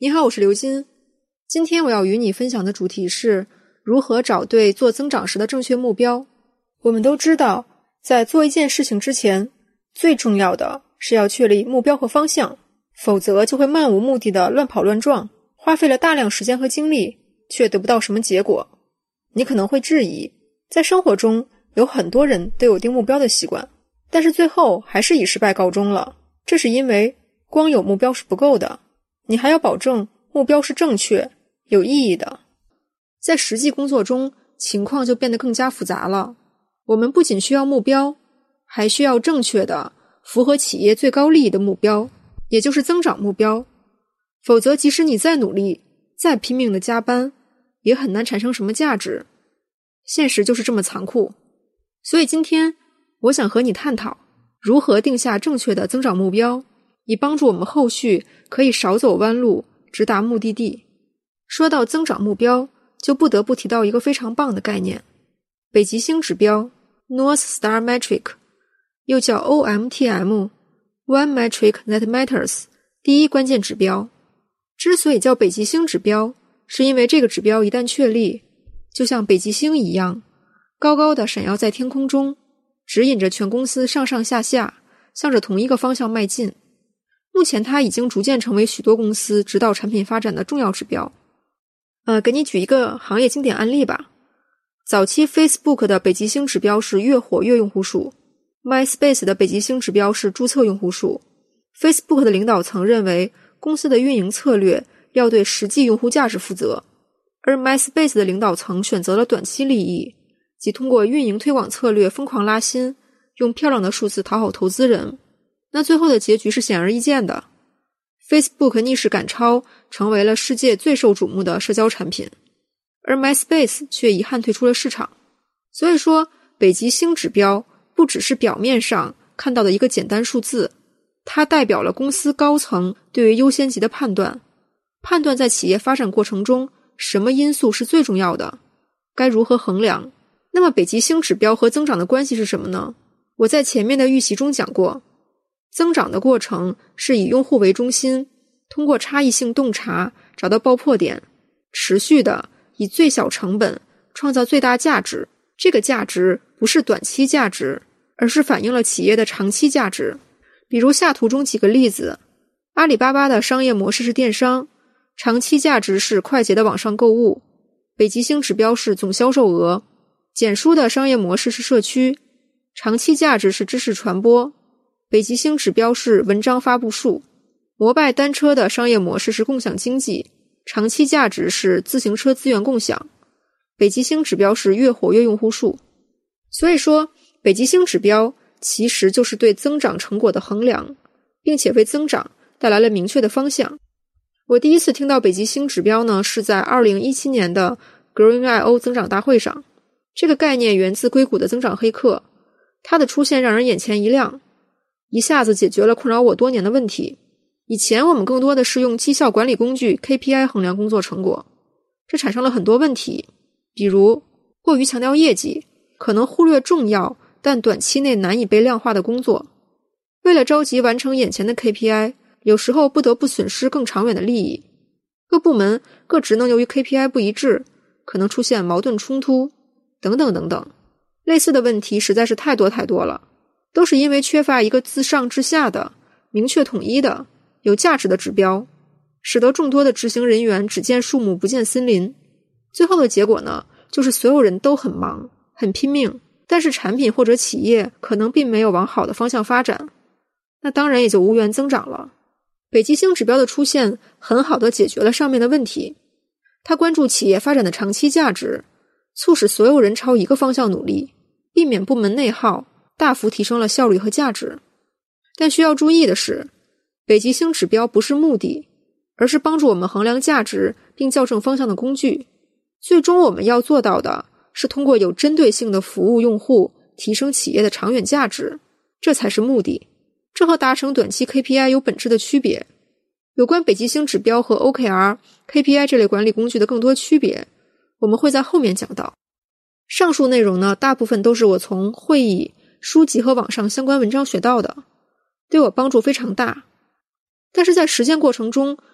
你好，我是刘金。今天我要与你分享的主题是如何找对做增长时的正确目标。我们都知道，在做一件事情之前，最重要的是要确立目标和方向，否则就会漫无目的的乱跑乱撞，花费了大量时间和精力，却得不到什么结果。你可能会质疑，在生活中有很多人都有定目标的习惯，但是最后还是以失败告终了。这是因为光有目标是不够的，你还要保证目标是正确、有意义的。在实际工作中，情况就变得更加复杂了。我们不仅需要目标，还需要正确的、符合企业最高利益的目标，也就是增长目标。否则，即使你再努力、再拼命的加班，也很难产生什么价值。现实就是这么残酷。所以今天，我想和你探讨如何定下正确的增长目标，以帮助我们后续可以少走弯路，直达目的地。说到增长目标，就不得不提到一个非常棒的概念——北极星指标 North Star Metric， 又叫 OMTM One Metric That Matters， 第一关键指标。之所以叫北极星指标，是因为这个指标一旦确立，就像北极星一样，高高的闪耀在天空中，指引着全公司上上下下，向着同一个方向迈进。目前它已经逐渐成为许多公司指导产品发展的重要指标。给你举一个行业经典案例吧。早期 Facebook 的北极星指标是月活跃用户数， MySpace 的北极星指标是注册用户数。 Facebook 的领导层认为公司的运营策略要对实际用户价值负责，而 MySpace 的领导层选择了短期利益，即通过运营推广策略疯狂拉新，用漂亮的数字讨好投资人。那最后的结局是显而易见的， Facebook 逆势赶超，成为了世界最受瞩目的社交产品，而 MySpace 却遗憾退出了市场。所以说，北极星指标不只是表面上看到的一个简单数字，它代表了公司高层对于优先级的判断，判断在企业发展过程中什么因素是最重要的，该如何衡量。那么北极星指标和增长的关系是什么呢？我在前面的预习中讲过，增长的过程是以用户为中心，通过差异性洞察找到爆破点，持续的以最小成本创造最大价值。这个价值不是短期价值，而是反映了企业的长期价值。比如下图中几个例子，阿里巴巴的商业模式是电商，长期价值是快捷的网上购物，北极星指标是总销售额。简书的商业模式是社区，长期价值是知识传播，北极星指标是文章发布数。摩拜单车的商业模式是共享经济，长期价值是自行车资源共享，北极星指标是月活跃用户数。所以说，北极星指标其实就是对增长成果的衡量，并且为增长带来了明确的方向。我第一次听到北极星指标呢，是在2017年的 Growing.io 增长大会上。这个概念源自硅谷的增长黑客，它的出现让人眼前一亮，一下子解决了困扰我多年的问题。以前我们更多的是用绩效管理工具 KPI 衡量工作成果，这产生了很多问题，比如过于强调业绩，可能忽略重要但短期内难以被量化的工作。为了着急完成眼前的 KPI， 有时候不得不损失更长远的利益。各部门各职能由于 KPI 不一致，可能出现矛盾冲突等等等等。类似的问题实在是太多太多了，都是因为缺乏一个自上至下的明确统一的有价值的指标，使得众多的执行人员只见树木不见森林。最后的结果呢，就是所有人都很忙很拼命，但是产品或者企业可能并没有往好的方向发展，那当然也就无缘增长了。北极星指标的出现很好地解决了上面的问题，它关注企业发展的长期价值，促使所有人朝一个方向努力，避免部门内耗，大幅提升了效率和价值。但需要注意的是，北极星指标不是目的，而是帮助我们衡量价值并校正方向的工具。最终我们要做到的是通过有针对性的服务用户，提升企业的长远价值，这才是目的。这和达成短期 KPI 有本质的区别。有关北极星指标和 OKR、KPI 这类管理工具的更多区别，我们会在后面讲到。上述内容呢，大部分都是我从会议、书籍和网上相关文章学到的，对我帮助非常大。但是在实践过程中，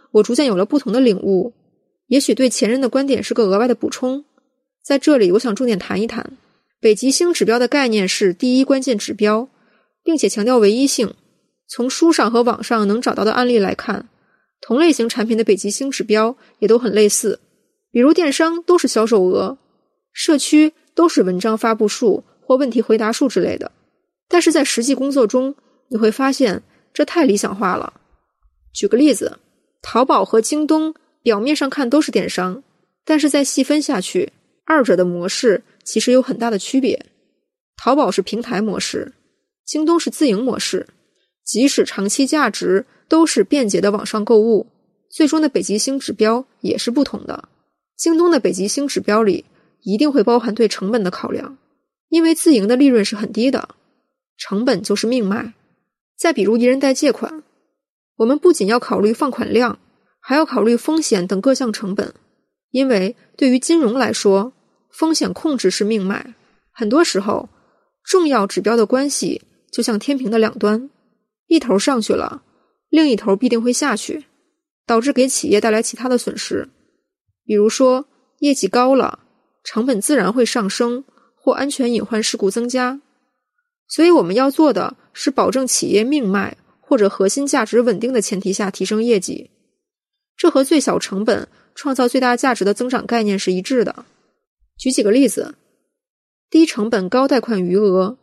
我逐渐有了不同的领悟，也许对前人的观点是个额外的补充。在这里我想重点谈一谈，北极星指标的概念是第一关键指标，并且强调唯一性。从书上和网上能找到的案例来看，同类型产品的北极星指标也都很类似，比如电商都是销售额，社区都是文章发布数或问题回答数之类的。但是在实际工作中，你会发现这太理想化了。举个例子，淘宝和京东表面上看都是电商，但是再细分下去，二者的模式其实有很大的区别。淘宝是平台模式，京东是自营模式，即使长期价值都是便捷的网上购物，最终的北极星指标也是不同的。京东的北极星指标里一定会包含对成本的考量，因为自营的利润是很低的，成本就是命脉。再比如一人贷借款，我们不仅要考虑放款量，还要考虑风险等各项成本，因为对于金融来说，风险控制是命脉。很多时候，重要指标的关系就像天平的两端，一头上去了，另一头必定会下去，导致给企业带来其他的损失。比如说，业绩高了，成本自然会上升，或安全隐患事故增加。所以我们要做的是保证企业命脉或者核心价值稳定的前提下提升业绩。这和最小成本创造最大价值的增长概念是一致的。举几个例子，低成本高贷款余额，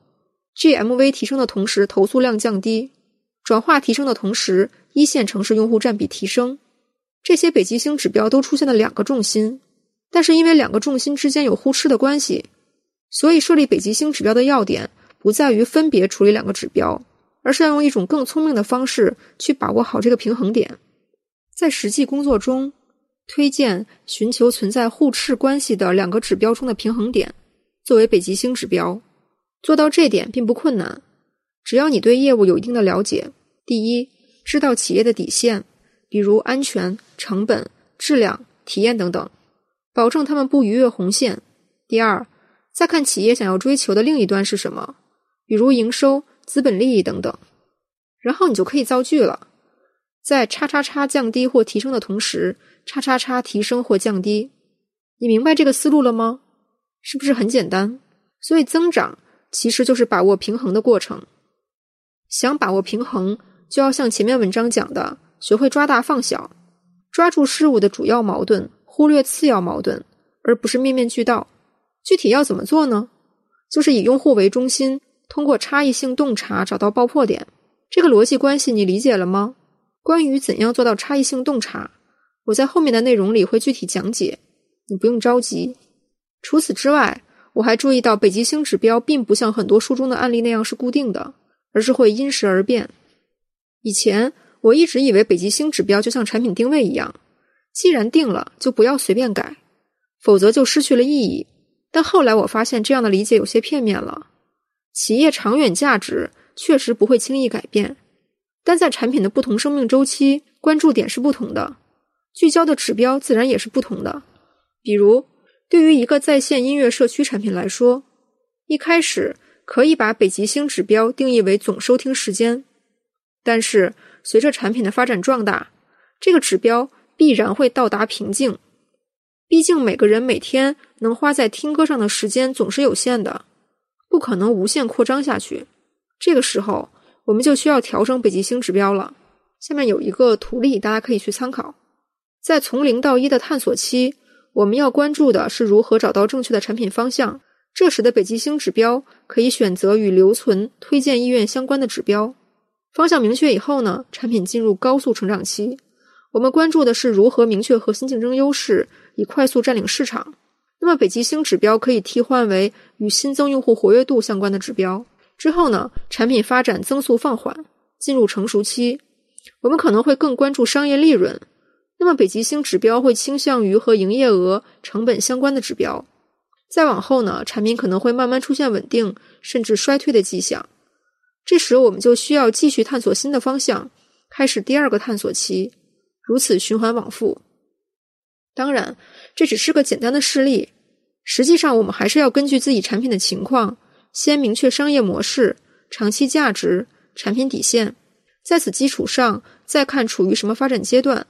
GMV 提升的同时投诉量降低，转化提升的同时一线城市用户占比提升。这些北极星指标都出现了两个重心，但是因为两个重心之间有互斥的关系，所以设立北极星指标的要点不在于分别处理两个指标，而是要用一种更聪明的方式去把握好这个平衡点。在实际工作中，推荐寻求存在互斥关系的两个指标中的平衡点，作为北极星指标。做到这点并不困难，只要你对业务有一定的了解。第一，知道企业的底线，比如安全、成本、质量、体验等等，保证他们不逾越红线。第二，再看企业想要追求的另一端是什么，比如营收、资本利益等等，然后你就可以造句了。在叉叉叉降低或提升的同时，叉叉叉提升或降低。你明白这个思路了吗？是不是很简单？所以增长其实就是把握平衡的过程。想把握平衡，就要像前面文章讲的，学会抓大放小，抓住事物的主要矛盾，忽略次要矛盾，而不是面面俱到。具体要怎么做呢？就是以用户为中心，通过差异性洞察找到爆破点。这个逻辑关系你理解了吗？关于怎样做到差异性洞察，我在后面的内容里会具体讲解，你不用着急。除此之外，我还注意到北极星指标并不像很多书中的案例那样是固定的，而是会因时而变。以前我一直以为北极星指标就像产品定位一样，既然定了就不要随便改，否则就失去了意义。但后来我发现这样的理解有些片面了。企业长远价值确实不会轻易改变，但在产品的不同生命周期，关注点是不同的，聚焦的指标自然也是不同的。比如，对于一个在线音乐社区产品来说，一开始可以把北极星指标定义为总收听时间，但是随着产品的发展壮大，这个指标必然会到达瓶颈。毕竟每个人每天能花在听歌上的时间总是有限的，不可能无限扩张下去。这个时候，我们就需要调整北极星指标了。下面有一个图例，大家可以去参考。在从0到1的探索期，我们要关注的是如何找到正确的产品方向。这时的北极星指标可以选择与留存、推荐意愿相关的指标。方向明确以后呢，产品进入高速成长期。我们关注的是如何明确核心竞争优势，以快速占领市场。那么北极星指标可以替换为与新增用户活跃度相关的指标。之后呢，产品发展增速放缓，进入成熟期。我们可能会更关注商业利润，那么北极星指标会倾向于和营业额、成本相关的指标。再往后呢，产品可能会慢慢出现稳定甚至衰退的迹象。这时我们就需要继续探索新的方向，开始第二个探索期，如此循环往复。当然，这只是个简单的示例，实际上我们还是要根据自己产品的情况，先明确商业模式、长期价值、产品底线，在此基础上再看处于什么发展阶段，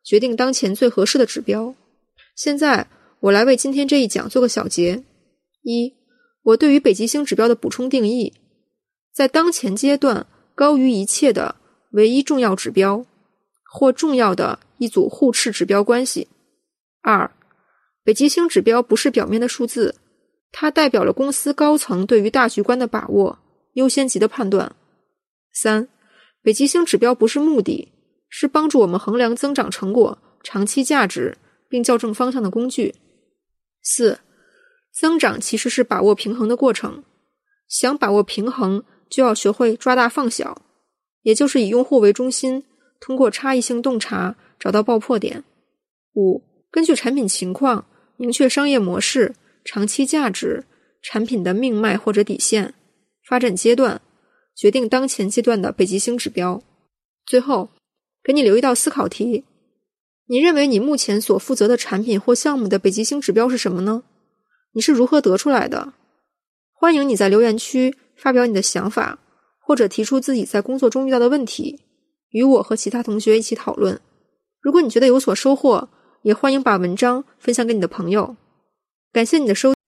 决定当前最合适的指标。现在我来为今天这一讲做个小结。一、我对于北极星指标的补充定义，在当前阶段高于一切的唯一重要指标，或重要的一组互斥指标关系。二、北极星指标不是表面的数字，它代表了公司高层对于大局观的把握、优先级的判断。三、北极星指标不是目的，是帮助我们衡量增长成果、长期价值并校正方向的工具。四、增长其实是把握平衡的过程，想把握平衡就要学会抓大放小，也就是以用户为中心，通过差异性洞察找到爆破点。五、根据产品情况明确商业模式、长期价值、产品的命脉或者底线、发展阶段，决定当前阶段的北极星指标。最后，给你留一道思考题，你认为你目前所负责的产品或项目的北极星指标是什么呢？你是如何得出来的？欢迎你在留言区发表你的想法，或者提出自己在工作中遇到的问题，与我和其他同学一起讨论。如果你觉得有所收获，也欢迎把文章分享给你的朋友。感谢你的收听。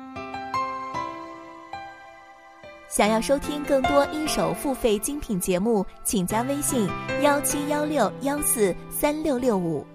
想要收听更多一手付费精品节目，请加微信1716143665。